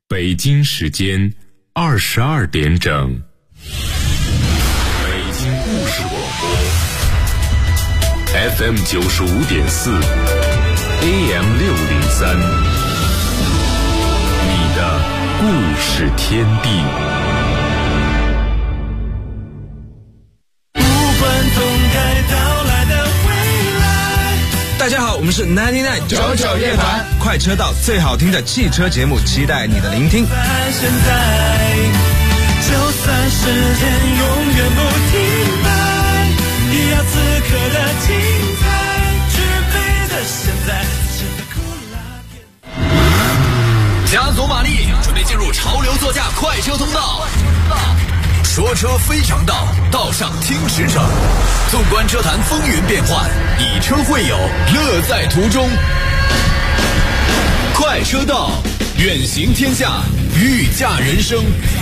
北京时间22点整。北京故事广播 FM 95.4 AM 603，你的故事天地。 大家好，我们是99夜团，快车道最好听的汽车节目，期待你的聆听。 现在，就算时间永远不停摆，也要此刻的精彩，举杯的现在，是的苦辣加足马力，准备进入潮流座驾快车通道。说车非常道，道上听驰骋。纵观车坛风云变幻，以车会友，乐在途中。快车道，远行天下，御驾人生。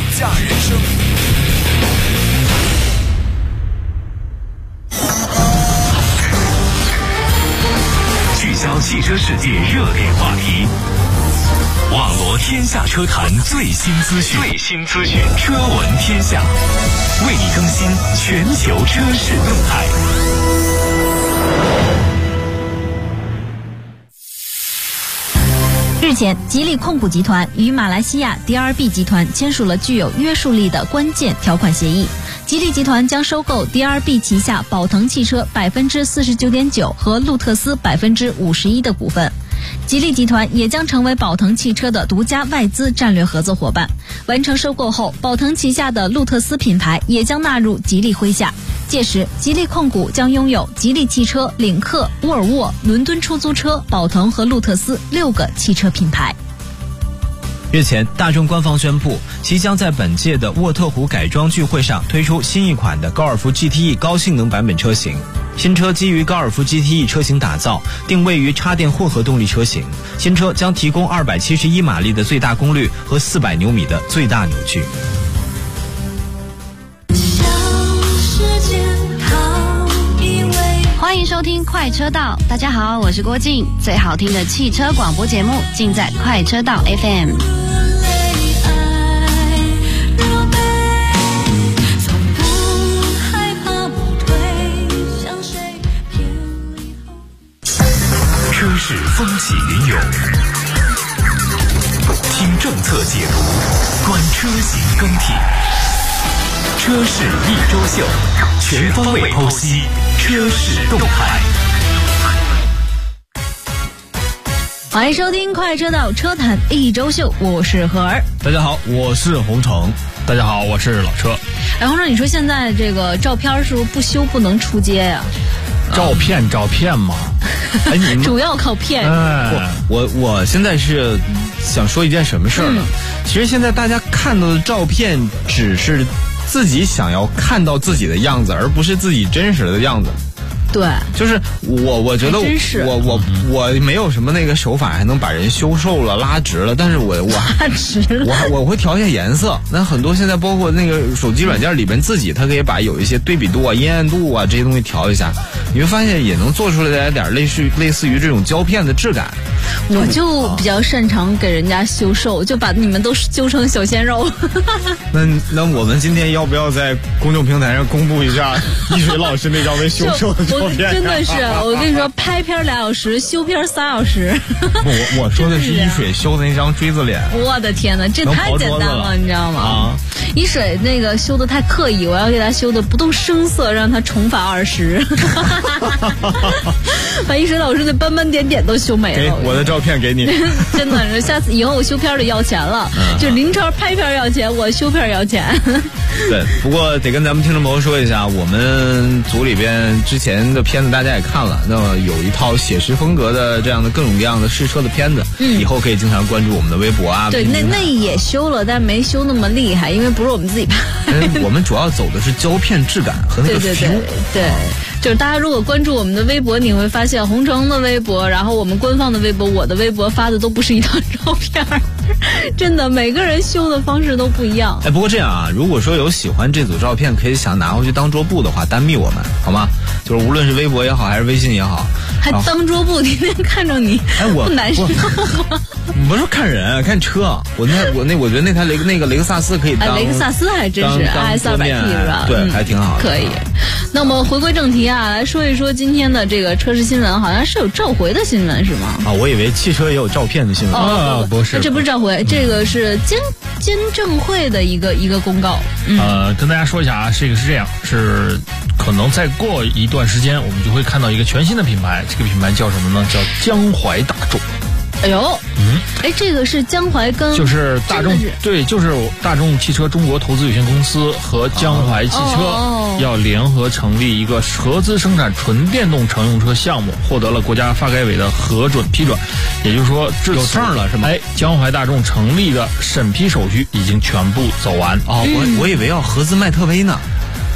聚焦汽车世界热点话题，网罗天下车坛最新资讯，车闻天下，为你更新全球车市动态。 日前，吉利控股集团与马来西亚 DRB 集团签署了具有约束力的关键条款协议。吉利集团将收购 DRB 旗下宝腾汽车 49.9% 和路特斯 51% 的股份。吉利集团也将成为宝腾汽车的独家外资战略合作伙伴。完成收购后，宝腾旗下的路特斯品牌也将纳入吉利麾下。届时，吉利控股将拥有吉利汽车、领克、沃尔沃、伦敦出租车、宝腾和路特斯6个汽车品牌。 日前，大众官方宣布，其将在本届的沃特湖改装聚会上推出新一款的高尔夫 GTE 高性能版本车型。新车基于高尔夫 GTE 车型打造，定位于插电混合动力车型。新车将提供271马力的最大功率和400牛米的最大扭矩。 欢迎收听快车道，大家好，我是郭静，最好听的汽车广播节目尽在快车道 FM。 车市风起云涌，听政策解读，观车型更替。车市一周秀，全方位剖析车市动态。 欢迎收听快车道车坛一周秀，我是何儿。 大家好，我是洪城。 大家好，我是老车。 洪城，你说现在这个照片是不是不修不能出街呀？ 照片嘛， 哎，你们主要靠骗。 我现在是想说一件什么事儿呢？其实现在大家看到的照片只是自己想要看到自己的样子，而不是自己真实的样子。 对， 就是我觉得我没有什么那个手法还能把人修瘦了拉直了，但是我会调一下颜色。那很多现在包括那个手机软件里边自己它可以把有一些对比度啊、阴暗度啊这些东西调一下，你会发现也能做出来点类似于这种胶片的质感。 我就比较擅长给人家修瘦，就把你们都修成小鲜肉。 那我们今天要不要在公众平台上公布一下一水老师那张被修瘦的照片？ 真的是，我跟你说，拍片2小时，修片3小时。 我说的是一水修的那张锥子脸。 我的天哪，这太简单了，你知道吗？一水那个修的太刻意，我要给他修的不动声色，让他重返20。把一水老师的斑斑点点都修没了。 我的照片给你。 真的，下次以后我修片得要钱了，就林超拍片要钱，我修片要钱。 对，不过得跟咱们听众朋友说一下，我们组里边之前的片子大家也看了，那么有一套写实风格的这样的各种各样的试车的片子，以后可以经常关注我们的微博啊。 对，那也修了，但没修那么厉害，因为不是我们自己拍。 我们主要走的是胶片质感和那个 feel。 对，就是大家如果关注我们的微博，你会发现洪城的微博，然后我们官方的微博，我的微博发的都不是一张照片。 真的每个人修的方式都不一样。 哎，不过这样啊，如果说有喜欢这组照片，可以想拿回去当桌布的话，单密我们好吗？就是无论是微博也好，还是微信也好， 还当桌布，天天看着你， 哎，我不难受吗？ 不是看人，看车。我觉得那台雷克萨斯可以当， 雷克萨斯还真是 IS200T 是吧？ 对，还挺好的。 可以。那我们回归正题啊，来说一说今天的这个车市新闻，好像是有召回的新闻是吗？ 啊，我以为汽车也有照片的新闻啊， 不是， 这不是召回，这个是监证会的一个公告。 跟大家说一下啊，这个是这样，是可能再过一段时间，我们就会看到一个全新的品牌，这个品牌叫什么呢？叫江淮大众。 哎呦，这个是江淮跟就是大众，对，就是大众汽车中国投资有限公司和江淮汽车要联合成立一个合资生产纯电动乘用车项目，获得了国家发改委的核准批准，也就是说有证了是吗？江淮大众成立的审批手续已经全部走完。 我以为要合资迈特威呢。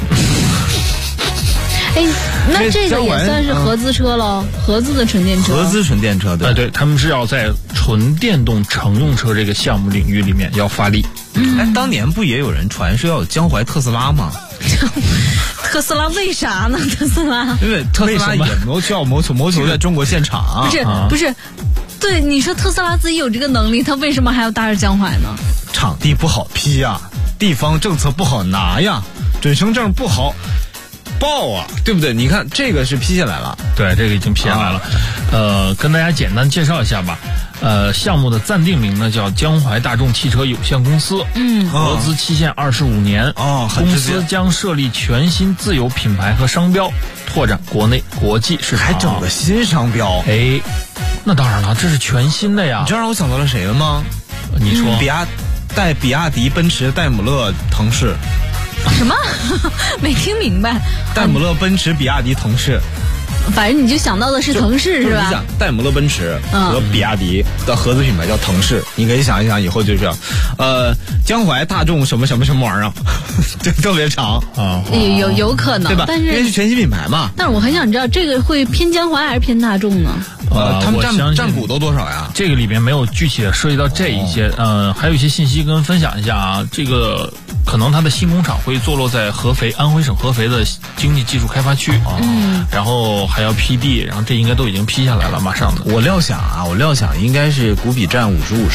那这个也算是合资车了，合资的纯电车。 合资纯电车，对， 对，他们是要在纯电动乘用车这个项目领域里面要发力。 当年不也有人传说要有江淮特斯拉吗？ 特斯拉为啥呢？特斯拉因为特斯拉也谋求在中国现场。 不是，对，你说特斯拉自己有这个能力，他为什么还要搭着江淮呢？ 场地不好批呀，地方政策不好拿呀，准生证不好报啊，对不对？你看这个是批下来了， 对，这个已经批下来了。跟大家简单介绍一下吧。项目的暂定名呢叫江淮大众汽车有限公司，合资期限25年。公司将设立全新自有品牌和商标，拓展国内国际市场。 还整个新商标？ 那当然了，这是全新的呀。 你知道让我想到了谁了吗？ 你说， 比亚迪、奔驰、戴姆勒、腾势。 什么？没听明白。 戴姆勒、奔驰、比亚迪、腾势。 反正你就想到的是腾势是吧？ 你想戴姆勒奔驰和比亚迪的合资品牌叫腾势，你可以想一想，以后就这样。江淮大众什么什么什么玩意儿，这特别长啊，有可能， 对吧？ 但是因为是全新品牌嘛。 但是我很想知道，这个会偏江淮还是偏大众呢？ 他们占股都多少呀？ 这个里面没有具体的涉及到这一些，还有一些信息跟分享一下啊。这个可能它的新工厂会坐落在合肥，安徽省合肥的经济技术开发区然后还要批地，然后这应该都已经批下来了，马上的。 我料想应该是股比占50-50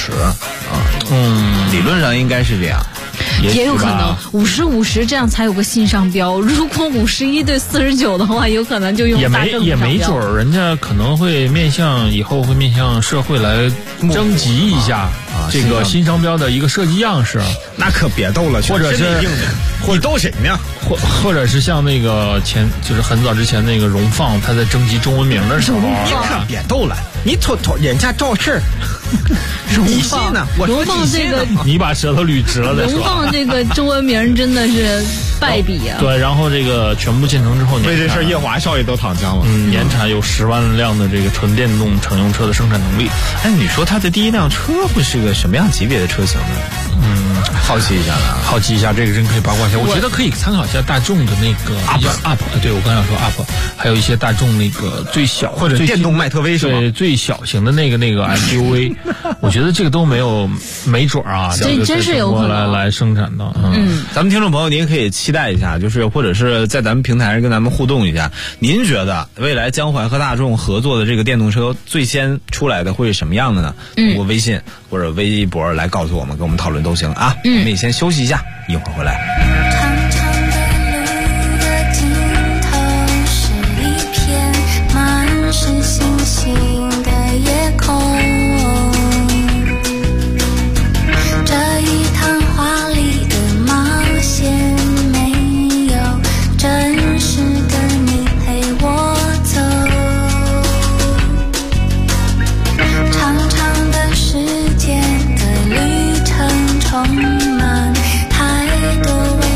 理论上应该是这样。 也有可能50-50，这样才有个新商标。如果51-49的话，有可能就用大众也没准儿，人家可能会以后会面向社会来征集一下这个新商标的一个设计样式。 那可别逗了， 或者是你逗谁呢？ 或者是像那个就是很早之前那个荣放，他在征集中文名的时候， 你可别逗了，你瞅人家赵氏。 荣放呢？荣放这个， 你把舌头捋直了再说。 荣放这个中文名真的是败笔啊！ 对，然后这个全部建成之后， 为这事叶华少爷都躺枪了。 年产有10万辆的这个纯电动乘用车的生产能力。 你说他的第一辆车会是个什么样级别的车型呢？好奇一下， 这个真可以八卦一下。我觉得可以参考一下大众的那个 UP， 对，我刚想说 UP， 还有一些大众那个最小或者电动迈特威是吧？ 对，最小型的那个 SUV， 我觉得这个都没准啊， 这真是有可能来生产的。 咱们听众朋友，您也可以期待一下，就是或者是在咱们平台上跟咱们互动一下，您觉得未来江淮和大众合作的这个电动车最先出来的会是什么样的呢？通过微信或者微博来告诉我们，跟我们讨论都行啊。我们也先休息一下，一会儿回来。 充满太多。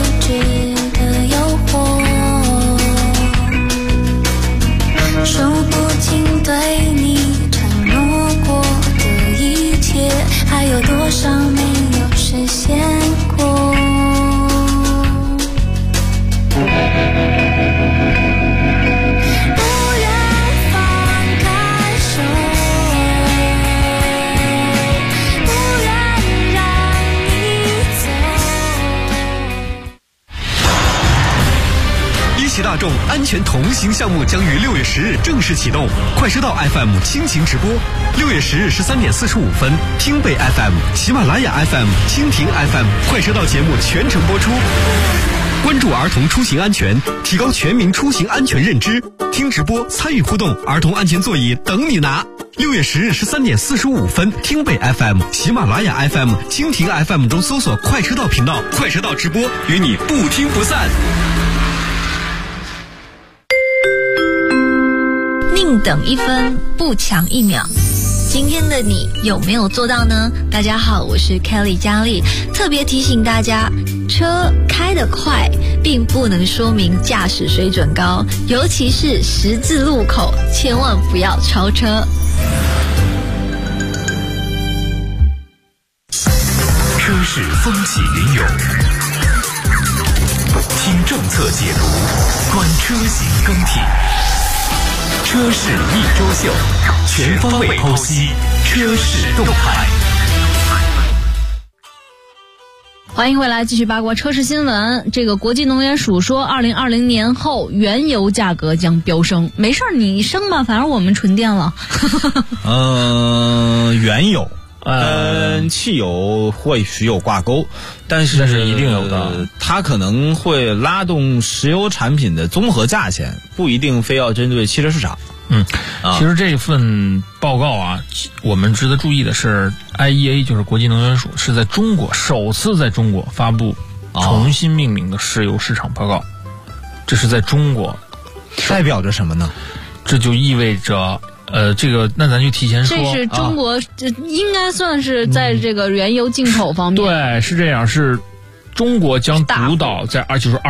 大众安全同行项目将于6月10日正式启动，快车道 FM 倾情直播。6月10日13点45分，听北 FM、喜马拉雅 FM、蜻蜓 FM 快车道节目全程播出。关注儿童出行安全，提高全民出行安全认知。听直播参与互动，儿童安全座椅等你拿。6月10日13点45分，听北 FM、喜马拉雅 FM、蜻蜓 FM 中搜索快车道频道，快车道直播，与你不听不散。 宁等一分，不抢1秒。今天的你有没有做到呢？大家好，我是 Kelly 佳丽，特别提醒大家，车开得快并不能说明驾驶水准高，尤其是十字路口，千万不要超车。 车市风起云涌，听政策解读，观车型更替。车市一周秀，全方位剖析车市动态。 欢迎回来，继续八卦车市新闻。这个国际能源署说，2020年后原油价格将飙升。没事儿，你升吧，反正我们纯电了。 原油跟汽油或许有挂钩，但是一定有的。 它可能会拉动石油产品的综合价钱，不一定非要针对汽车市场。 其实这份报告啊，我们值得注意的是 IEA 就是国际能源署是在中国首次在中国发布重新命名的石油市场报告，这是在中国， 代表着什么呢？ 这就意味着这个那咱就提前说， 这是中国应该算是在这个原油进口方面， 对，是这样，是中国将主导在就是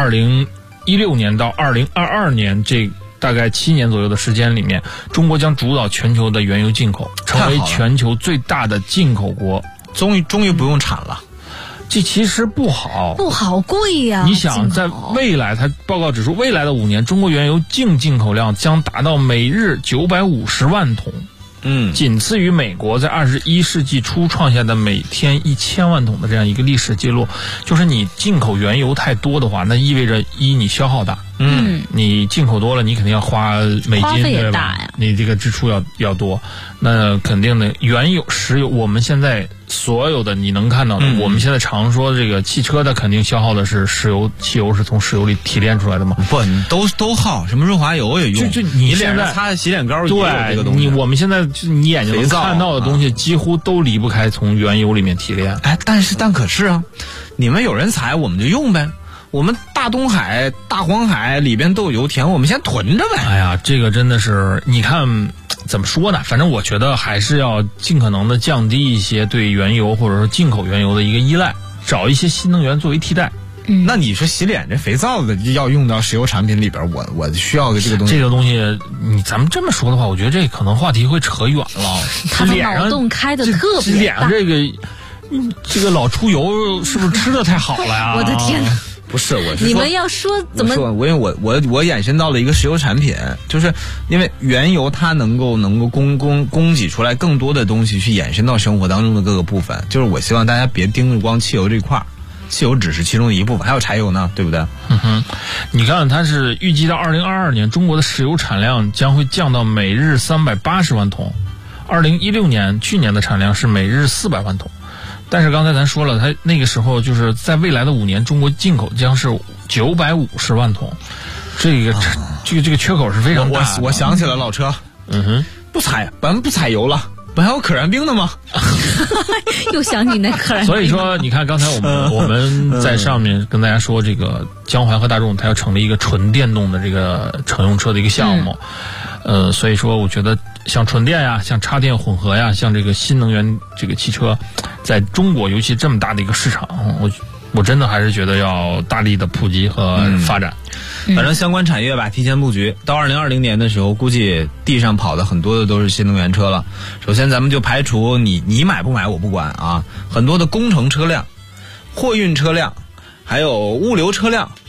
2016年到2022年这大概7年左右的时间里面，中国将主导全球的原油进口，成为全球最大的进口国。 终于不用产了。 这其实不好， 贵呀。 你想，在未来，它报告指出，未来的5年，中国原油净进口量将达到每日950万桶，仅次于美国在21世纪初创下的每天1000万桶的这样一个历史记录。就是你进口原油太多的话，那意味着你消耗大，你进口多了，你肯定要花美金，对吧？你这个支出要多，那肯定的。原油、石油，我们现在所有的你能看到的，我们现在常说这个汽车，它肯定消耗的是石油，汽油是从石油里提炼出来的嘛？ 不，你都耗，什么润滑油也用， 就你脸上擦洗脸膏也有这个东西。 我们现在你眼睛能看到的东西，几乎都离不开从原油里面提炼。 但可是啊，你们有人采，我们就用呗。我们大东海、大黄海里边都有油田，我们先囤着呗。 哎呀，这个真的是，你看怎么说呢？反正我觉得还是要尽可能的降低一些对原油或者说进口原油的一个依赖，找一些新能源作为替代。 那你说洗脸这肥皂的要用到石油产品里边，我需要这个东西。 这个东西，咱们这么说的话，我觉得这可能话题会扯远了。 他的脑洞开的特别大。 脸上这个老出油，是不是吃的太好了呀？ 我的天哪！ 不是，我是说你们要说怎么？ 因为我衍生到了一个石油产品，就是因为原油它能够供给出来更多的东西去衍生到生活当中的各个部分，就是我希望大家别盯着光汽油这块，汽油只是其中的一部分，还有柴油呢，对不对？ 你看它是预计到2022年，中国的石油产量将会降到每日380万桶，2016年去年的产量是每日400万桶。但是刚才咱说了，它那个时候就是在未来的5年，中国进口将是950万桶，这个缺口是非常大的。 我想起了老车，咱们不采油了，不还有可燃冰的吗？ 又想起那可燃冰。 所以说，你看刚才我们在上面跟大家说，这个江淮和大众它要成立一个纯电动的这个乘用车的一个项目。所以说我觉得像纯电呀，像插电混合呀，像这个新能源这个汽车，在中国尤其这么大的一个市场，我真的还是觉得要大力的普及和发展。 反正相关产业吧，提前布局，到2020年的时候，估计地上跑的很多的都是新能源车了。首先咱们就排除你买不买我不管啊，很多的工程车辆、货运车辆，还有物流车辆，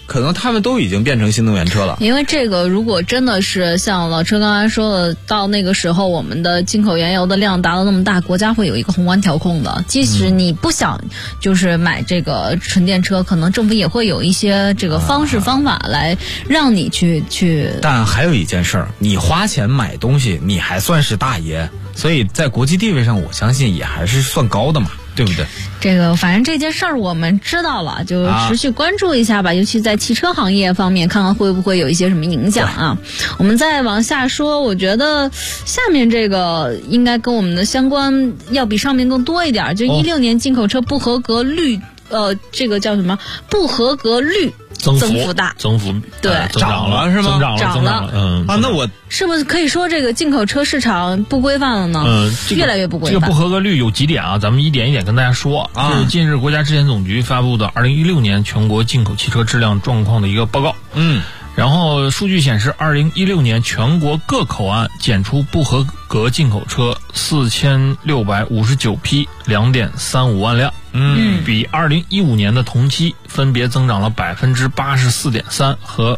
可能他们都已经变成新能源车了。 因为这个如果真的是像老车刚才说的，到那个时候我们的进口原油的量达到那么大，国家会有一个宏观调控的。即使你不想就是买这个纯电车，可能政府也会有一些这个方法来让你去。 但还有一件事儿，你花钱买东西，你还算是大爷，所以在国际地位上，我相信也还是算高的嘛，对不对？ 这个反正这件事儿我们知道了，就持续关注一下吧，尤其在汽车行业方面，看看会不会有一些什么影响啊。我们再往下说，我觉得下面这个应该跟我们的相关要比上面更多一点，就16年进口车不合格率，这个叫什么？不合格率增幅大，对， 涨了是吗？ 涨了， 那我是不是可以说这个进口车市场不规范了呢？越来越不规范。 这个不合格率有几点啊？咱们一点一点跟大家说啊。就是近日国家质检总局发布的2016年全国进口汽车质量状况的一个报告。然后数据显示，2016年全国各口岸检出不合格进口车4659批，2.35万辆。比2015年的同期分别增长了84.3%和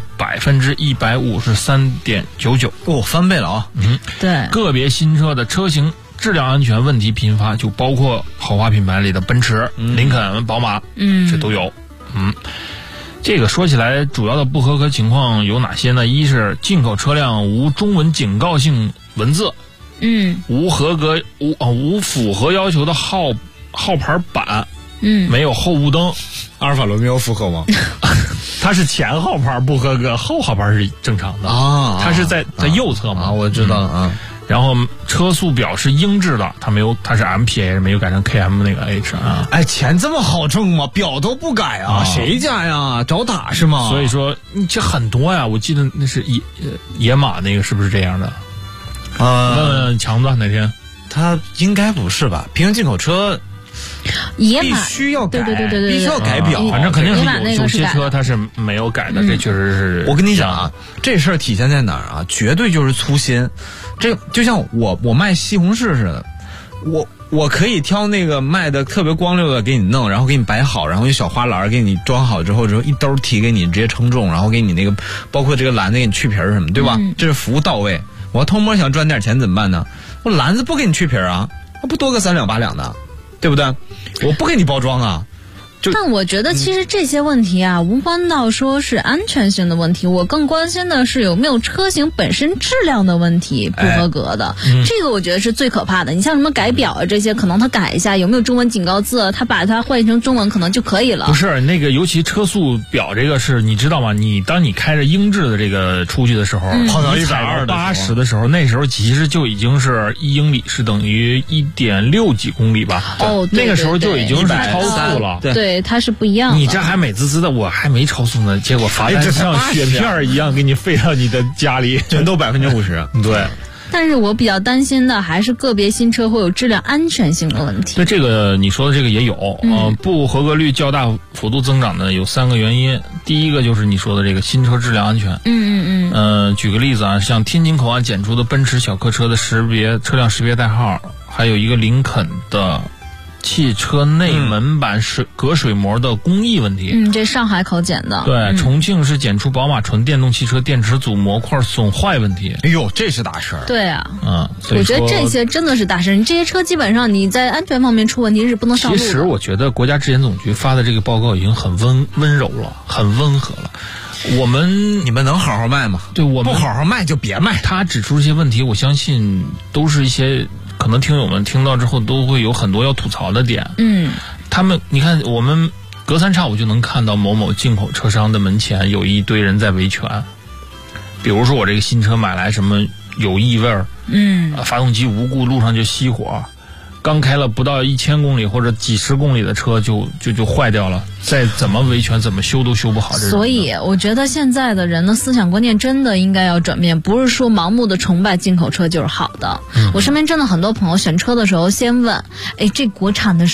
153.99%。 翻倍了啊！ 对， 个别新车的车型质量安全问题频发，就包括豪华品牌里的奔驰、林肯、宝马，这都有。这个说起来，主要的不合格情况有哪些呢？一是进口车辆无中文警告性文字，无符合要求的号牌板，没有后雾灯。 阿尔法罗密欧符合吗？ 它是前号牌不合格，后号牌是正常的啊。它是在右侧嘛？ 我知道了啊。 然后车速表是英制的，它是 MPA， 没有改成 KM 那个 H 啊。 哎，钱这么好挣吗？表都不改啊？谁家呀？找打是吗？ 所以说这很多呀，我记得那是野马那个是不是这样的？问问强子哪天？ 他应该不是吧？平行进口车。 野马必须要改， 对， 必须要改表， 反正肯定是有些车它是没有改的，这确实是。 我跟你讲啊，这事儿体现在哪儿啊？绝对就是粗心。这就像我卖西红柿似的，我可以挑那个卖的特别光溜的给你弄，然后给你摆好，然后一小花篮给你装好之后一兜提给你直接称重，然后给你那个包括这个篮子给你去皮什么，对吧？这是服务到位。我要偷摸想赚点钱怎么办呢？我篮子不给你去皮啊，不多个3两8两的。对不对？我不给你包装啊。 但我觉得其实这些问题啊，无关到说是安全性的问题，我更关心的是有没有车型本身质量的问题不合格的。这个我觉得是最可怕的。你像什么改表啊这些，可能他改一下有没有中文警告字，他把它换成中文可能就可以了。 不是那个，尤其车速表这个是，你知道吗？当你开着英制的这个出去的时候，跑到120的时候，那时候其实就已经是1英里是等于1.6几公里吧？ 对， 那个时候就已经是超速了。 对，它是不一样的。 你这还美滋滋的，我还没超速呢，结果罚单像雪片一样给你飞到你的家里， 全都50%。 对。 但是我比较担心的还是个别新车会有质量安全性的问题。 对，这个你说的这个也有，不合格率较大幅度增长的有3个原因。第一个就是你说的这个新车质量安全。举个例子啊，像天津口岸检出的奔驰小客车的车辆识别代号，还有一个林肯的汽车内门板隔水膜的工艺问题。 这上海口检的。 对，重庆是检出宝马纯电动汽车电池组模块损坏问题。 哎呦，这是大事儿。 对啊。 所以我觉得这些真的是大事。你这些车基本上你在安全方面出问题是不能上路的。 其实我觉得国家质检总局发的这个报告已经很温柔了，很温和了。你们能好好卖吗？ 对，我们不好好卖就别卖。 他指出这些问题，我相信都是一些可能听友们听到之后都会有很多要吐槽的点。你看我们隔三差五就能看到某某进口车商的门前有一堆人在维权，比如说我这个新车买来什么有异味儿，发动机无故路上就熄火，刚开了不到1000公里或者几十公里的车就坏掉了，再怎么维权怎么修都修不好。 所以我觉得现在的人的思想观念真的应该要转变，不是说盲目的崇拜进口车就是好的。我身边真的很多朋友选车的时候先问，这国产的是不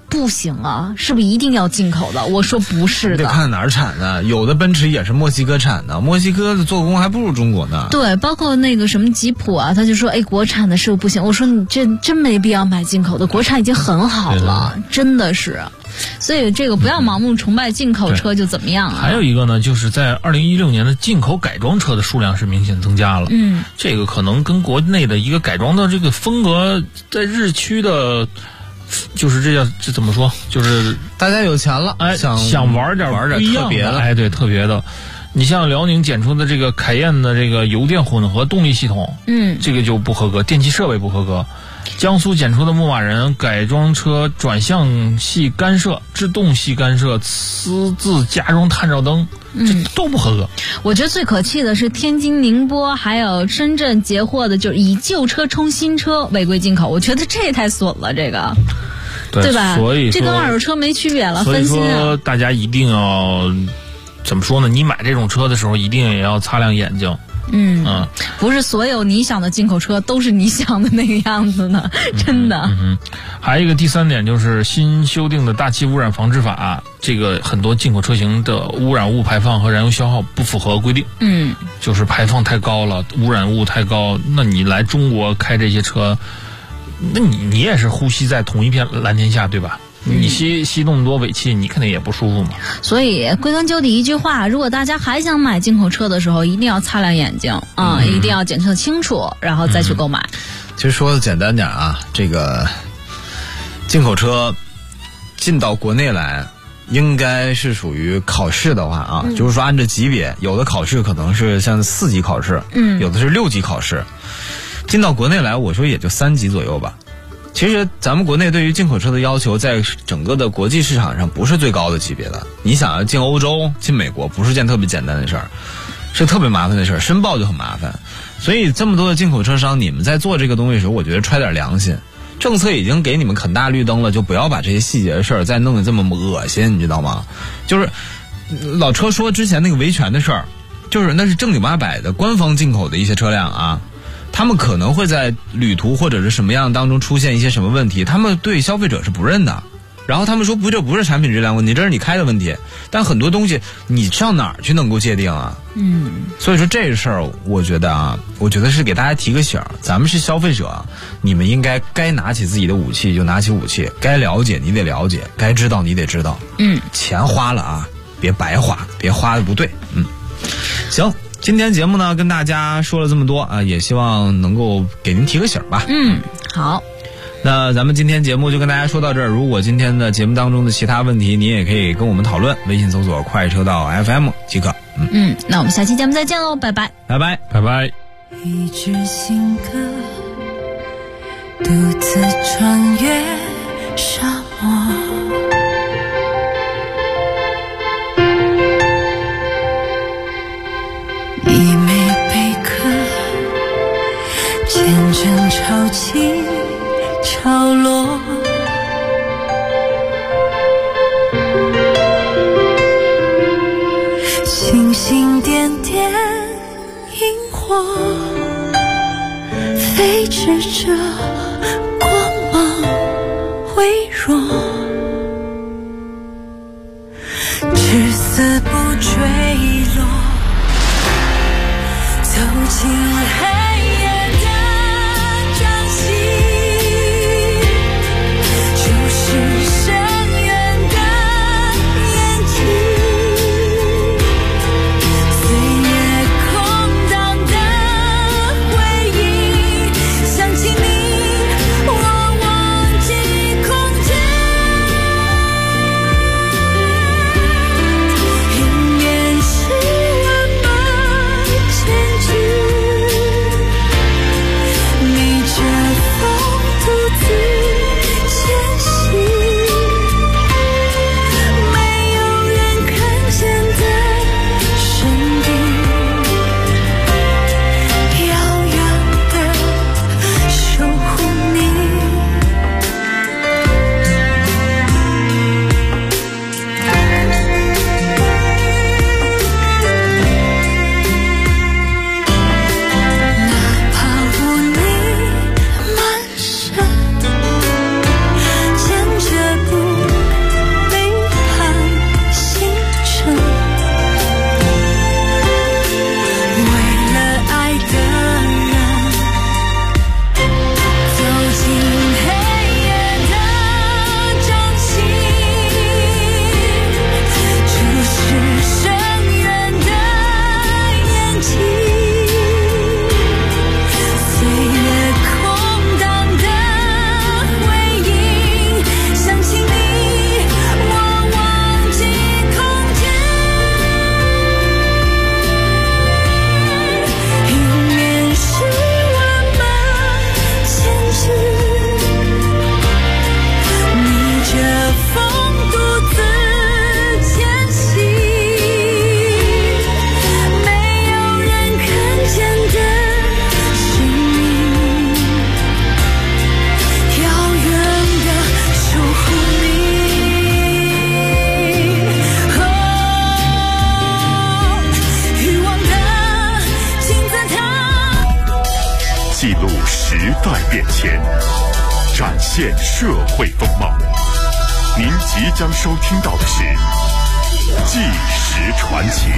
不行啊，是不是一定要进口的？我说不是的， 得看哪儿产的，有的奔驰也是墨西哥产的，墨西哥的做工还不如中国呢。 对，包括那个什么吉普啊，他就说，哎，国产的是不是不行？我说你这真没必要买进口的，国产已经很好了，真的是。所以这个不要盲目崇拜进口车就怎么样啊？ 还有一个呢，就是在2016年的进口改装车的数量是明显增加了。这个可能跟国内的一个改装的这个风格，在日区的，就是这怎么说？就是大家有钱了， 想玩点特别的， 对，特别的。你像辽宁检出的这个凯宴的这个油电混合动力系统，这个就不合格，电气设备不合格。江苏检出的牧马人改装车转向系干涉、制动系干涉、私自加装探照灯，这都不合格。 我觉得最可气的是天津宁波还有深圳截获的，就是以旧车充新车违规进口，我觉得这也太损了，这个。对吧？ 所以这跟二手车没区别了，分心啊！ 所以说大家一定要怎么说呢？你买这种车的时候，一定也要擦亮眼睛。 不是所有你想的进口车都是你想的那个样子的，真的。 还有一个第三点就是新修订的大气污染防治法，这个很多进口车型的污染物排放和燃油消耗不符合规定。就是排放太高了，污染物太高，那你来中国开这些车，那你也是呼吸在同一片蓝天下，对吧？你吸那么多尾气，你肯定也不舒服嘛。 所以归根究底一句话，如果大家还想买进口车的时候，一定要擦亮眼睛啊，一定要检测清楚，然后再去购买。 其实说的简单点啊，这个进口车进到国内来，应该是属于考试的话啊，就是说按照级别，有的考试可能是像4级考试，有的是6级考试。进到国内来，我说也就3级左右吧。其实咱们国内对于进口车的要求，在整个的国际市场上不是最高的级别的。你想要进欧洲、进美国，不是件特别简单的事儿，是特别麻烦的事儿，申报就很麻烦。所以这么多的进口车商，你们在做这个东西的时候，我觉得揣点良心。政策已经给你们很大绿灯了，就不要把这些细节的事儿再弄得这么恶心，你知道吗？就是老车说之前那个维权的事儿，就是那是正经八百的官方进口的一些车辆啊。他们可能会在旅途或者是什么样当中出现一些什么问题，他们对消费者是不认的，然后他们说这不是产品质量问题，这是你开的问题。但很多东西你上哪儿去能够界定啊？所以说这事儿我觉得是给大家提个醒，咱们是消费者，你们应该拿起自己的武器就拿起武器，该了解你得了解，该知道你得知道。钱花了啊，别白花，别花的不对。行。今天节目呢跟大家说了这么多啊，也希望能够给您提个醒吧。 好， 那咱们今天节目就跟大家说到这儿。如果今天的节目当中的其他问题，您也可以跟我们讨论，微信搜索快车道 FM 即可。 那我们下期节目再见喽，拜拜， 拜拜， 拜拜。 一支新歌，独自穿越沙漠。一枚贝壳，见证潮起潮落。星星点点萤火，飞驰着光芒微弱，至死不坠落。走进黑夜的掌心，就是深渊的眼睛，岁月空荡的回忆，想起你，我忘记空间。 展现社会风貌。您即将收听到的是《纪实传奇》。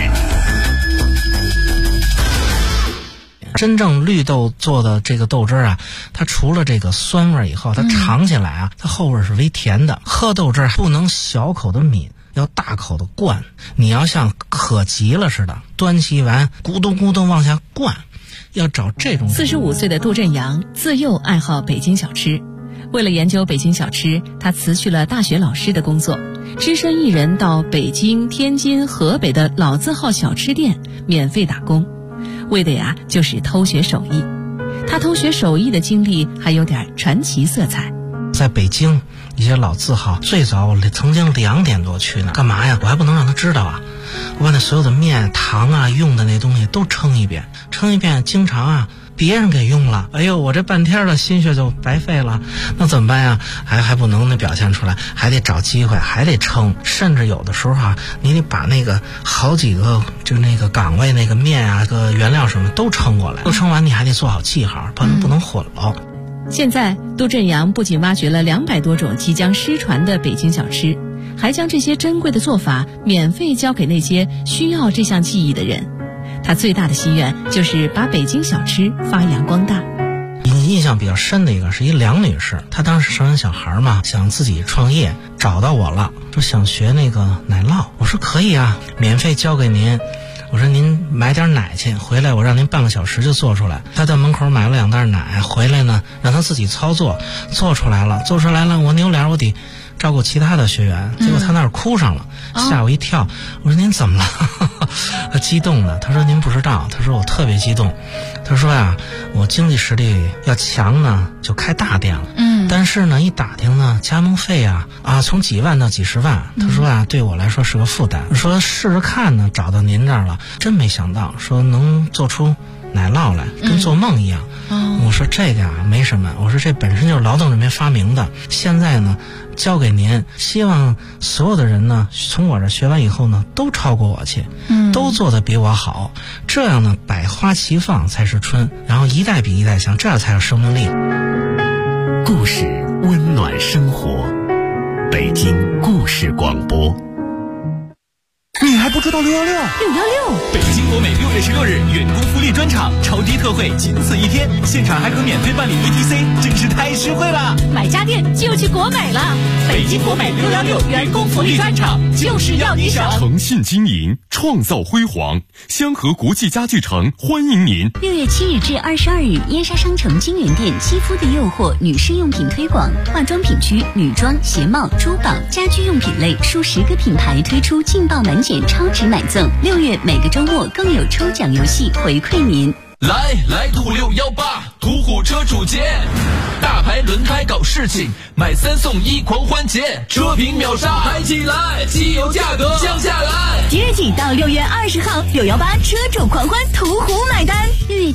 真正绿豆做的这个豆汁啊，它除了这个酸味以后，它尝起来啊，它后味是微甜的。喝豆汁不能小口的抿，要大口的灌。你要像渴急了似的，端起碗咕咚咕咚往下灌，要找这种。 45岁的杜振阳自幼爱好北京小吃，为了研究北京小吃，他辞去了大学老师的工作，只身一人到北京、天津、河北的老字号小吃店免费打工。为的呀，就是偷学手艺。他偷学手艺的经历还有点传奇色彩。 在北京一些老字号，最早我曾经2点多去呢，干嘛呀？我还不能让他知道啊！我把那所有的面、糖啊、用的那东西都称一遍，经常啊别人给用了，哎呦，我这半天的心血就白费了，那怎么办呀？还不能表现出来，还得找机会，还得称，甚至有的时候啊，你得把那个好几个就那个岗位那个面啊、个原料什么都称过来，都称完你还得做好记号，不能混了。 现在杜振阳不仅挖掘了200多种即将失传的北京小吃，还将这些珍贵的做法免费教给那些需要这项技艺的人。他最大的心愿就是把北京小吃发扬光大。 印象比较深的一个是一梁女士，她当时生完小孩嘛，想自己创业，找到我了，说想学那个奶酪。我说可以啊，免费教给您。我说您买点奶去，回来我让您半个小时就做出来。他在门口买了2袋奶，回来呢让他自己操作，做出来了，我扭脸我得照顾其他的学员，结果他那儿哭上了，吓我一跳。我说您怎么了？他激动的，他说您不知道，他说我特别激动。他说呀，我经济实力要强呢，就开大店了。但是呢，一打听呢，加盟费啊从几万到几十万。他说啊，对我来说是个负担。我说试试看呢，找到您这儿了，真没想到说能做出奶酪来，跟做梦一样。我说这个没什么，我说这本身就是劳动人民发明的，现在呢交给您，希望所有的人呢从我这学完以后呢都超过我去，都做得比我好，这样呢百花齐放才是春，然后一代比一代强，这样才有生命力。 故事温暖生活，北京故事广播。 你还不知道616？616， 北京国美6月16日员工福利专场，超低特惠，仅此一天，现场还可免费办理 ETC， 真是太实惠了！ 买家电就去国美了。 北京国美616员工福利专场，就是要你省。 诚信经营，创造辉煌，香河国际家具城欢迎您。 6月7日至22日，燕莎商城金源店肌肤的诱惑女士用品推广，化妆品区女装、鞋帽、珠宝、家居用品类数10个品牌推出劲爆满减超值买赠，6月每个周末更有抽奖游戏回馈您。 来途虎618，途虎车主节，大牌轮胎搞事情，买3送1狂欢节，车评秒杀，嗨起来，汽油价格降下来。 即日起到6月20号，618车主狂欢，途虎买单。6月